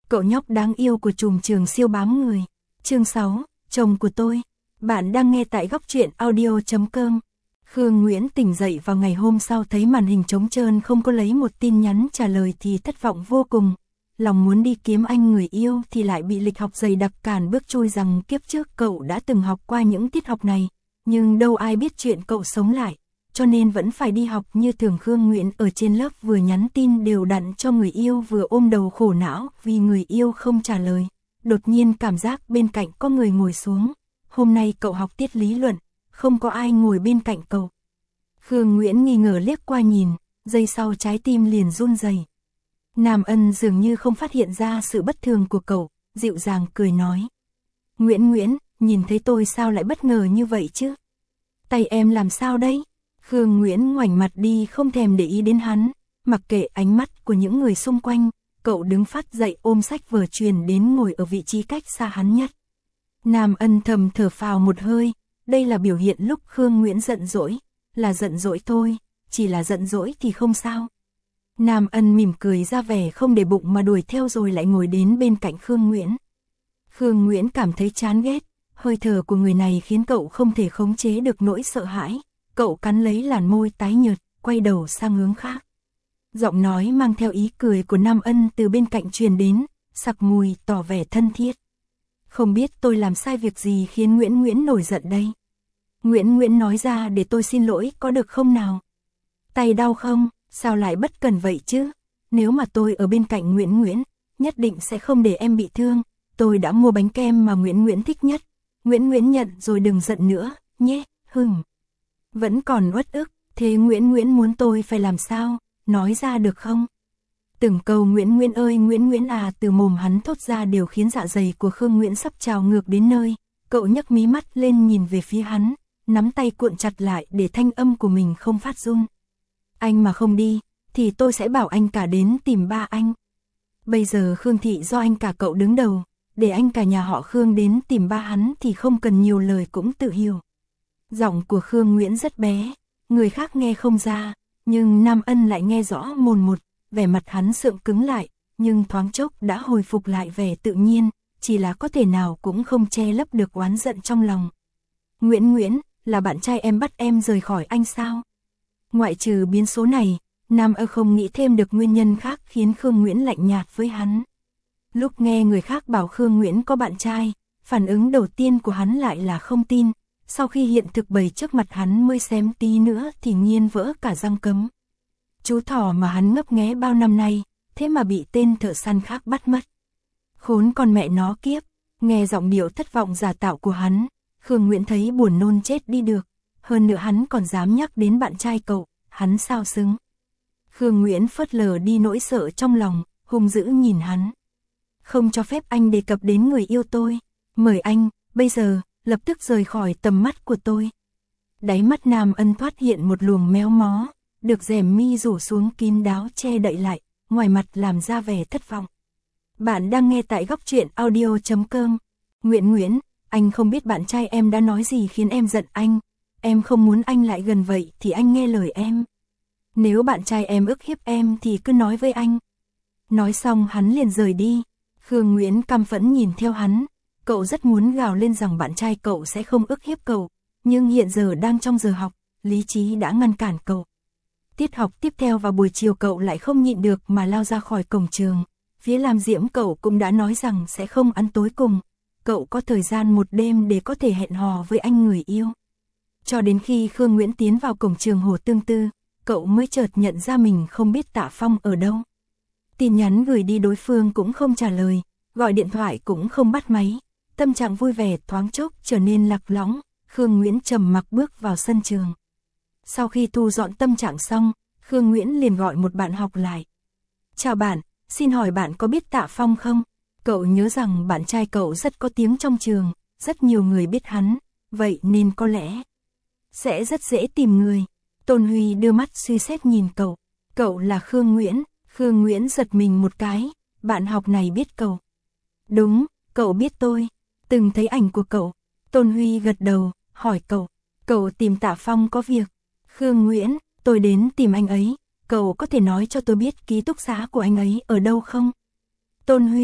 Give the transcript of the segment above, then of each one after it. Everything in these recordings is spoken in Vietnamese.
cậu nhóc đáng yêu của trùm trường siêu bám người. Chương 6, chồng của tôi. Bạn đang nghe tại góc truyện audio.com. Khương Nguyễn tỉnh dậy vào ngày hôm sau thấy màn hình trống trơn không có lấy một tin nhắn trả lời thì thất vọng vô cùng. Lòng muốn đi kiếm anh người yêu thì lại bị lịch học dày đặc cản bước trôi rằng kiếp trước cậu đã từng học qua những tiết học này. Nhưng đâu ai biết chuyện cậu sống lại, cho nên vẫn phải đi học như thường. Khương Nguyễn ở trên lớp vừa nhắn tin đều đặn cho người yêu vừa ôm đầu khổ não vì người yêu không trả lời. Đột nhiên cảm giác bên cạnh có người ngồi xuống. Hôm nay cậu học tiết lý luận, không có ai ngồi bên cạnh cậu. Khương Nguyễn nghi ngờ liếc qua nhìn, giây sau trái tim liền run rẩy. Nam Ân dường như không phát hiện ra sự bất thường của cậu, dịu dàng cười nói. Nguyễn, nhìn thấy tôi sao lại bất ngờ như vậy chứ? Tay em làm sao đấy? Khương Nguyễn ngoảnh mặt đi không thèm để ý đến hắn, mặc kệ ánh mắt của những người xung quanh, cậu đứng phát dậy ôm sách vở truyền đến ngồi ở vị trí cách xa hắn nhất. Nam Ân thầm thở phào một hơi, đây là biểu hiện lúc Khương Nguyễn giận dỗi, là giận dỗi thôi, chỉ là giận dỗi thì không sao. Nam Ân mỉm cười ra vẻ không để bụng mà đuổi theo rồi lại ngồi đến bên cạnh Khương Nguyễn. Khương Nguyễn cảm thấy chán ghét, hơi thở của người này khiến cậu không thể khống chế được nỗi sợ hãi. Cậu cắn lấy làn môi tái nhợt, quay đầu sang hướng khác. Giọng nói mang theo ý cười của Nam Ân từ bên cạnh truyền đến, sặc mùi tỏ vẻ thân thiết. Không biết tôi làm sai việc gì khiến Nguyễn nổi giận đây. Nguyễn nói ra để tôi xin lỗi có được không nào? Tay đau không? Sao lại bất cần vậy chứ? Nếu mà tôi ở bên cạnh Nguyễn, nhất định sẽ không để em bị thương. Tôi đã mua bánh kem mà Nguyễn thích nhất. Nguyễn nhận rồi đừng giận nữa, nhé, hừm. Vẫn còn uất ức, thế Nguyễn muốn tôi phải làm sao? Nói ra được không? Từng câu Nguyễn ơi Nguyễn à từ mồm hắn thốt ra đều khiến dạ dày của Khương Nguyễn sắp trào ngược đến nơi. Cậu nhấc mí mắt lên nhìn về phía hắn, nắm tay cuộn chặt lại để thanh âm của mình không phát run. Anh mà không đi, thì tôi sẽ bảo anh cả đến tìm ba anh. Bây giờ Khương thị do anh cả cậu đứng đầu, để anh cả nhà họ Khương đến tìm ba hắn thì không cần nhiều lời cũng tự hiểu. Giọng của Khương Nguyễn rất bé, người khác nghe không ra, nhưng Nam Ân lại nghe rõ mồn một, vẻ mặt hắn sượng cứng lại, nhưng thoáng chốc đã hồi phục lại vẻ tự nhiên, chỉ là có thể nào cũng không che lấp được oán giận trong lòng. Nguyễn, là bạn trai em bắt em rời khỏi anh sao? Ngoại trừ biến số này, Nam Ân không nghĩ thêm được nguyên nhân khác khiến Khương Nguyễn lạnh nhạt với hắn. Lúc nghe người khác bảo Khương Nguyễn có bạn trai, phản ứng đầu tiên của hắn lại là không tin. Sau khi hiện thực bày trước mặt hắn mới xem tí nữa thì nghiến vỡ cả răng cấm. Chú thỏ mà hắn ngấp nghé bao năm nay, thế mà bị tên thợ săn khác bắt mất. Khốn con mẹ nó kiếp, nghe giọng điệu thất vọng giả tạo của hắn, Khương Nguyễn thấy buồn nôn chết đi được. Hơn nữa hắn còn dám nhắc đến bạn trai cậu, hắn sao xứng. Khương Nguyễn phớt lờ đi nỗi sợ trong lòng, hung dữ nhìn hắn. Không cho phép anh đề cập đến người yêu tôi, mời anh, bây giờ, lập tức rời khỏi tầm mắt của tôi. Đáy mắt Nam Ân thoát hiện một luồng méo mó, được rèm mi rủ xuống kín đáo che đậy lại, ngoài mặt làm ra vẻ thất vọng. Bạn đang nghe tại góc truyện audio.com. Nguyễn, anh không biết bạn trai em đã nói gì khiến em giận anh. Em không muốn anh lại gần vậy thì anh nghe lời em. Nếu bạn trai em ức hiếp em thì cứ nói với anh. Nói xong hắn liền rời đi. Khương Nguyễn căm phẫn nhìn theo hắn. Cậu rất muốn gào lên rằng bạn trai cậu sẽ không ức hiếp cậu. Nhưng hiện giờ đang trong giờ học, lý trí đã ngăn cản cậu. Tiết học tiếp theo vào buổi chiều cậu lại không nhịn được mà lao ra khỏi cổng trường. Phía Lam Diễm cậu cũng đã nói rằng sẽ không ăn tối cùng. Cậu có thời gian một đêm để có thể hẹn hò với anh người yêu. Cho đến khi Khương Nguyễn tiến vào cổng trường Hồ Tương Tư, cậu mới chợt nhận ra mình không biết Tạ Phong ở đâu. Tin nhắn gửi đi đối phương cũng không trả lời, gọi điện thoại cũng không bắt máy. Tâm trạng vui vẻ thoáng chốc trở nên lạc lõng, Khương Nguyễn trầm mặc bước vào sân trường. Sau khi thu dọn tâm trạng xong, Khương Nguyễn liền gọi một bạn học lại. Chào bạn, xin hỏi bạn có biết Tạ Phong không? Cậu nhớ rằng bạn trai cậu rất có tiếng trong trường, rất nhiều người biết hắn, vậy nên có lẽ sẽ rất dễ tìm người. Tôn Huy đưa mắt suy xét nhìn cậu. Cậu là Khương Nguyễn. Khương Nguyễn giật mình một cái. Bạn học này biết cậu. Đúng, cậu biết tôi. Từng thấy ảnh của cậu. Tôn Huy gật đầu, hỏi cậu. Cậu tìm Tạ Phong có việc. Khương Nguyễn, tôi đến tìm anh ấy. Cậu có thể nói cho tôi biết ký túc xá của anh ấy ở đâu không? Tôn Huy,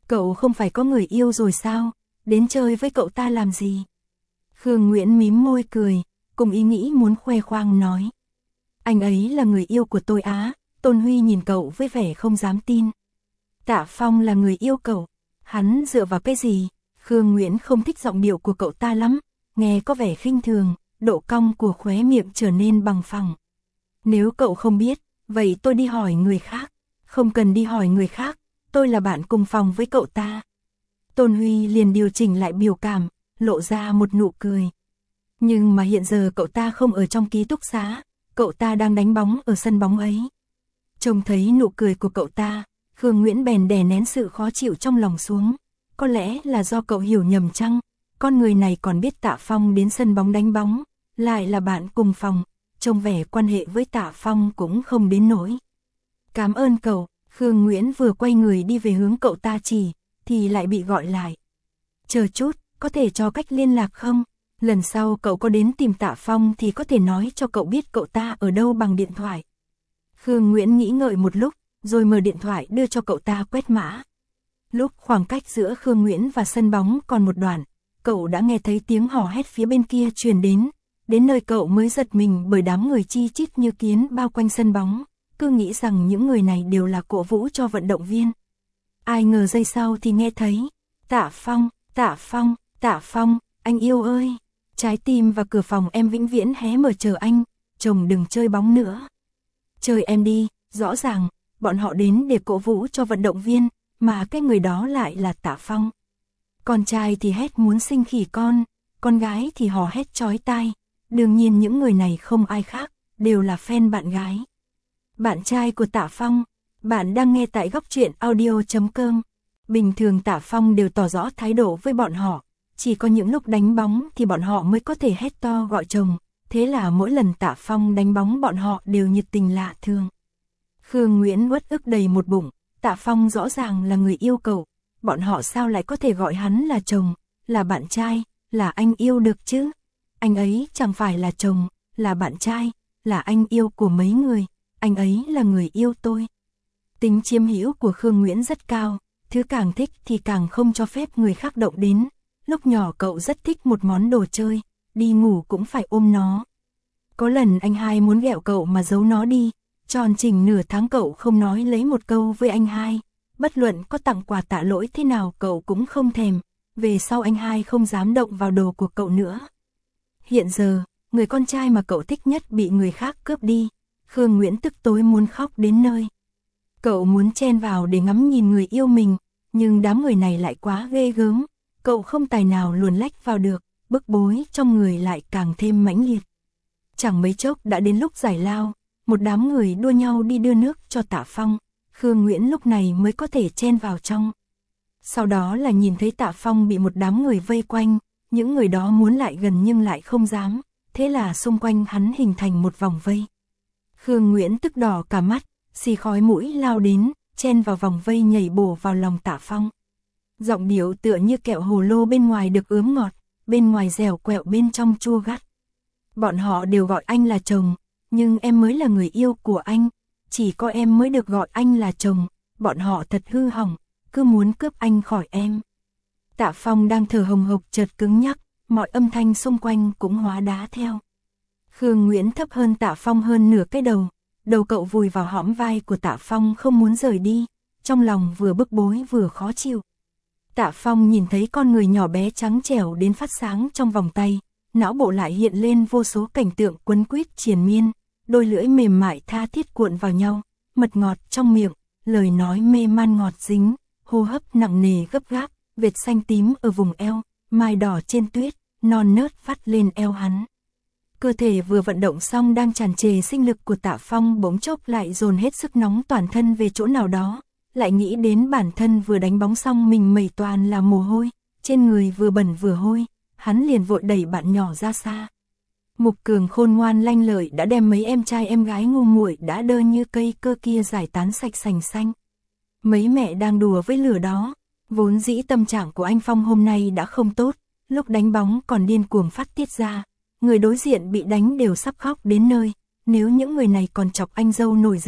Cậu không phải có người yêu rồi sao, đến chơi với cậu ta làm gì? Khương Nguyễn mím môi cười, cùng ý nghĩ muốn khoe khoang nói. Anh ấy là người yêu của tôi á. Tôn Huy nhìn cậu với vẻ không dám tin. Tạ Phong là người yêu cậu, hắn dựa vào cái gì? Khương Nguyễn không thích giọng điệu của cậu ta lắm, nghe có vẻ khinh thường, độ cong của khóe miệng trở nên bằng phẳng. Nếu cậu không biết, vậy tôi đi hỏi người khác. Không cần đi hỏi người khác, tôi là bạn cùng phòng với cậu ta. Tôn Huy liền điều chỉnh lại biểu cảm, lộ ra một nụ cười. Nhưng mà hiện giờ cậu ta không ở trong ký túc xá, cậu ta đang đánh bóng ở sân bóng ấy. Trông thấy nụ cười của cậu ta, Khương Nguyễn bèn đè nén sự khó chịu trong lòng xuống. Có lẽ là do cậu hiểu nhầm chăng, con người này còn biết Tạ Phong đến sân bóng đánh bóng, lại là bạn cùng phòng, trông vẻ quan hệ với Tạ Phong cũng không đến nỗi. Cảm ơn cậu, Khương Nguyễn vừa quay người đi về hướng cậu ta chỉ, thì lại bị gọi lại. Chờ chút, có thể cho cách liên lạc không? Lần sau cậu có đến tìm Tạ Phong thì có thể nói cho cậu biết cậu ta ở đâu bằng điện thoại. Khương Nguyễn nghĩ ngợi một lúc, rồi mở điện thoại đưa cho cậu ta quét mã. Lúc khoảng cách giữa Khương Nguyễn và sân bóng còn một đoạn, cậu đã nghe thấy tiếng hò hét phía bên kia truyền đến nơi cậu mới giật mình bởi đám người chi chít như kiến bao quanh sân bóng, cứ nghĩ rằng những người này đều là cổ vũ cho vận động viên. Ai ngờ giây sau thì nghe thấy, Tạ Phong, Tạ Phong, Tạ Phong, anh yêu ơi, trái tim và cửa phòng em vĩnh viễn hé mở chờ anh, chồng đừng chơi bóng nữa. Chơi em đi, rõ ràng, bọn họ đến để cổ vũ cho vận động viên, mà cái người đó lại là Tạ Phong. Con trai thì hét muốn sinh khỉ con gái thì hò hét chói tai, đương nhiên những người này không ai khác, đều là fan bạn gái. Bạn trai của Tạ Phong, bạn đang nghe tại góc truyện audio.com. Bình thường Tạ Phong đều tỏ rõ thái độ với bọn họ, chỉ có những lúc đánh bóng thì bọn họ mới có thể hét to gọi chồng, thế là mỗi lần Tạ Phong đánh bóng bọn họ đều nhiệt tình lạ thường. Khương Nguyễn uất ức đầy một bụng, Tạ Phong rõ ràng là người yêu cậu, bọn họ sao lại có thể gọi hắn là chồng, là bạn trai, là anh yêu được chứ? Anh ấy chẳng phải là chồng, là bạn trai, là anh yêu của mấy người, anh ấy là người yêu tôi. Tính chiếm hữu của Khương Nguyễn rất cao, thứ càng thích thì càng không cho phép người khác động đến. Lúc nhỏ cậu rất thích một món đồ chơi, đi ngủ cũng phải ôm nó. Có lần anh hai muốn ghẹo cậu mà giấu nó đi, tròn chỉnh nửa tháng cậu không nói lấy một câu với anh hai. Bất luận có tặng quà tạ lỗi thế nào cậu cũng không thèm, về sau anh hai không dám động vào đồ của cậu nữa. Hiện giờ, người con trai mà cậu thích nhất bị người khác cướp đi, Khương Nguyễn tức tối muốn khóc đến nơi. Cậu muốn chen vào để ngắm nhìn người yêu mình, nhưng đám người này lại quá ghê gớm, cậu không tài nào luồn lách vào được, bức bối trong người lại càng thêm mãnh liệt. Chẳng mấy chốc đã đến lúc giải lao, một đám người đua nhau đi đưa nước cho Tạ Phong, Khương Nguyễn lúc này mới có thể chen vào trong. Sau đó là nhìn thấy Tạ Phong bị một đám người vây quanh, những người đó muốn lại gần nhưng lại không dám, thế là xung quanh hắn hình thành một vòng vây. Khương Nguyễn tức đỏ cả mắt, xì khói mũi lao đến, chen vào vòng vây nhảy bổ vào lòng Tạ Phong. Giọng điệu tựa như kẹo hồ lô bên ngoài được ướm ngọt, bên ngoài dẻo quẹo bên trong chua gắt. Bọn họ đều gọi anh là chồng, nhưng em mới là người yêu của anh, chỉ có em mới được gọi anh là chồng, bọn họ thật hư hỏng, cứ muốn cướp anh khỏi em. Tạ Phong đang thở hồng hộc chợt cứng nhắc, mọi âm thanh xung quanh cũng hóa đá theo. Khương Nguyễn thấp hơn Tạ Phong hơn nửa cái đầu cậu vùi vào hõm vai của Tạ Phong không muốn rời đi, trong lòng vừa bức bối vừa khó chịu. Tạ Phong nhìn thấy con người nhỏ bé trắng trẻo đến phát sáng trong vòng tay, não bộ lại hiện lên vô số cảnh tượng quấn quýt triền miên, đôi lưỡi mềm mại tha thiết cuộn vào nhau, mật ngọt trong miệng, lời nói mê man ngọt dính, hô hấp nặng nề gấp gáp, vệt xanh tím ở vùng eo, mai đỏ trên tuyết, non nớt vắt lên eo hắn. Cơ thể vừa vận động xong đang tràn trề sinh lực của Tạ Phong bỗng chốc lại dồn hết sức nóng toàn thân về chỗ nào đó, lại nghĩ đến bản thân vừa đánh bóng xong mình mẩy toàn là mồ hôi, trên người vừa bẩn vừa hôi, hắn liền vội đẩy bạn nhỏ ra xa. Mục Cường khôn ngoan lanh lợi đã đem mấy em trai em gái ngu muội đã đơ như cây cơ kia giải tán sạch sành xanh. Mấy mẹ đang đùa với lửa đó, vốn dĩ tâm trạng của anh Phong hôm nay đã không tốt, lúc đánh bóng còn điên cuồng phát tiết ra, người đối diện bị đánh đều sắp khóc đến nơi, nếu những người này còn chọc anh dâu nổi giận,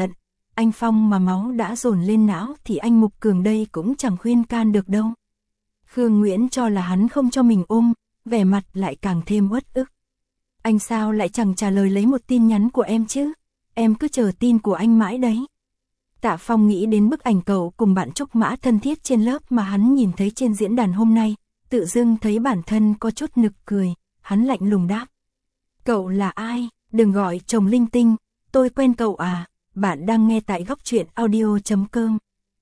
anh Phong mà máu đã dồn lên não thì anh Mục Cường đây cũng chẳng khuyên can được đâu. Khương Nguyễn cho là hắn không cho mình ôm, vẻ mặt lại càng thêm uất ức. Anh sao lại chẳng trả lời lấy một tin nhắn của em chứ? Em cứ chờ tin của anh mãi đấy. Tạ Phong nghĩ đến bức ảnh cậu cùng bạn Trúc Mã thân thiết trên lớp mà hắn nhìn thấy trên diễn đàn hôm nay, tự dưng thấy bản thân có chút nực cười, hắn lạnh lùng đáp. Cậu là ai? Đừng gọi chồng linh tinh, tôi quen cậu à, bạn đang nghe tại góc truyện audio.com.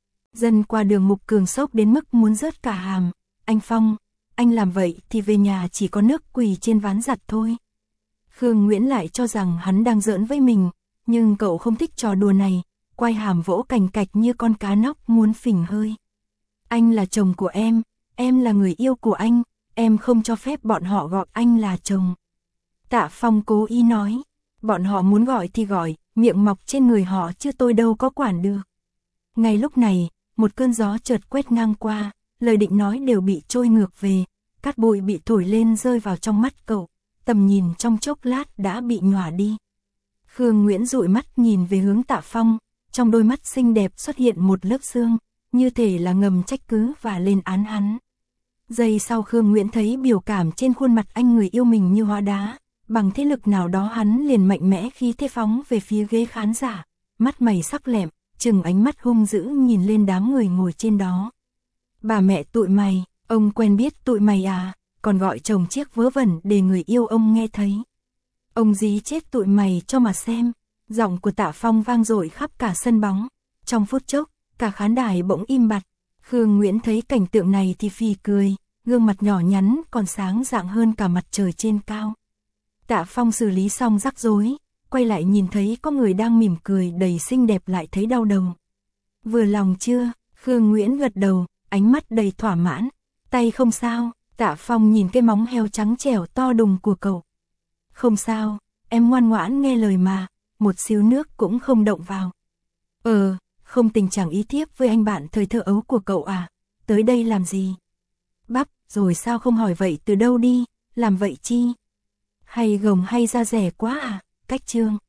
Dân qua đường Mục Cường sốc đến mức muốn rớt cả hàm. Anh Phong, anh làm vậy thì về nhà chỉ có nước quỳ trên ván giặt thôi. Khương Nguyễn lại cho rằng hắn đang giỡn với mình, nhưng cậu không thích trò đùa này, quay hàm vỗ cành cạch như con cá nóc muốn phình hơi. Anh là chồng của em là người yêu của anh, em không cho phép bọn họ gọi anh là chồng. Tạ Phong cố ý nói, bọn họ muốn gọi thì gọi, miệng mọc trên người họ chứ tôi đâu có quản được. Ngay lúc này, một cơn gió chợt quét ngang qua, lời định nói đều bị trôi ngược về, cát bụi bị thổi lên rơi vào trong mắt cậu, tầm nhìn trong chốc lát đã bị nhòa đi. Khương Nguyễn dụi mắt nhìn về hướng Tạ Phong, trong đôi mắt xinh đẹp xuất hiện một lớp sương, như thể là ngầm trách cứ và lên án hắn. Giây sau Khương Nguyễn thấy biểu cảm trên khuôn mặt anh người yêu mình như hóa đá, bằng thế lực nào đó hắn liền mạnh mẽ khí thế phóng về phía ghế khán giả, mắt mày sắc lẹm, chừng ánh mắt hung dữ nhìn lên đám người ngồi trên đó. Bà mẹ tụi mày, ông quen biết tụi mày à, còn gọi chồng chiếc vớ vẩn để người yêu ông nghe thấy. Ông dí chết tụi mày cho mà xem. Giọng của Tạ Phong vang dội khắp cả sân bóng. Trong phút chốc, cả khán đài bỗng im bặt. Khương Nguyễn thấy cảnh tượng này thì phì cười, gương mặt nhỏ nhắn còn sáng rạng hơn cả mặt trời trên cao. Tạ Phong xử lý xong rắc rối, quay lại nhìn thấy có người đang mỉm cười đầy xinh đẹp lại thấy đau đầu. Vừa lòng chưa? Khương Nguyễn gật đầu, ánh mắt đầy thỏa mãn. Tay không sao? Tạ Phong nhìn cái móng heo trắng trẻo to đùng của cậu. Không sao, em ngoan ngoãn nghe lời mà, một xíu nước cũng không động vào. Không tình trạng ý thiếp với anh bạn thời thơ ấu của cậu à, tới đây làm gì? Bắp, rồi sao không hỏi vậy từ đâu đi, làm vậy chi? Hay gồng hay da rẻ quá à, cách trương.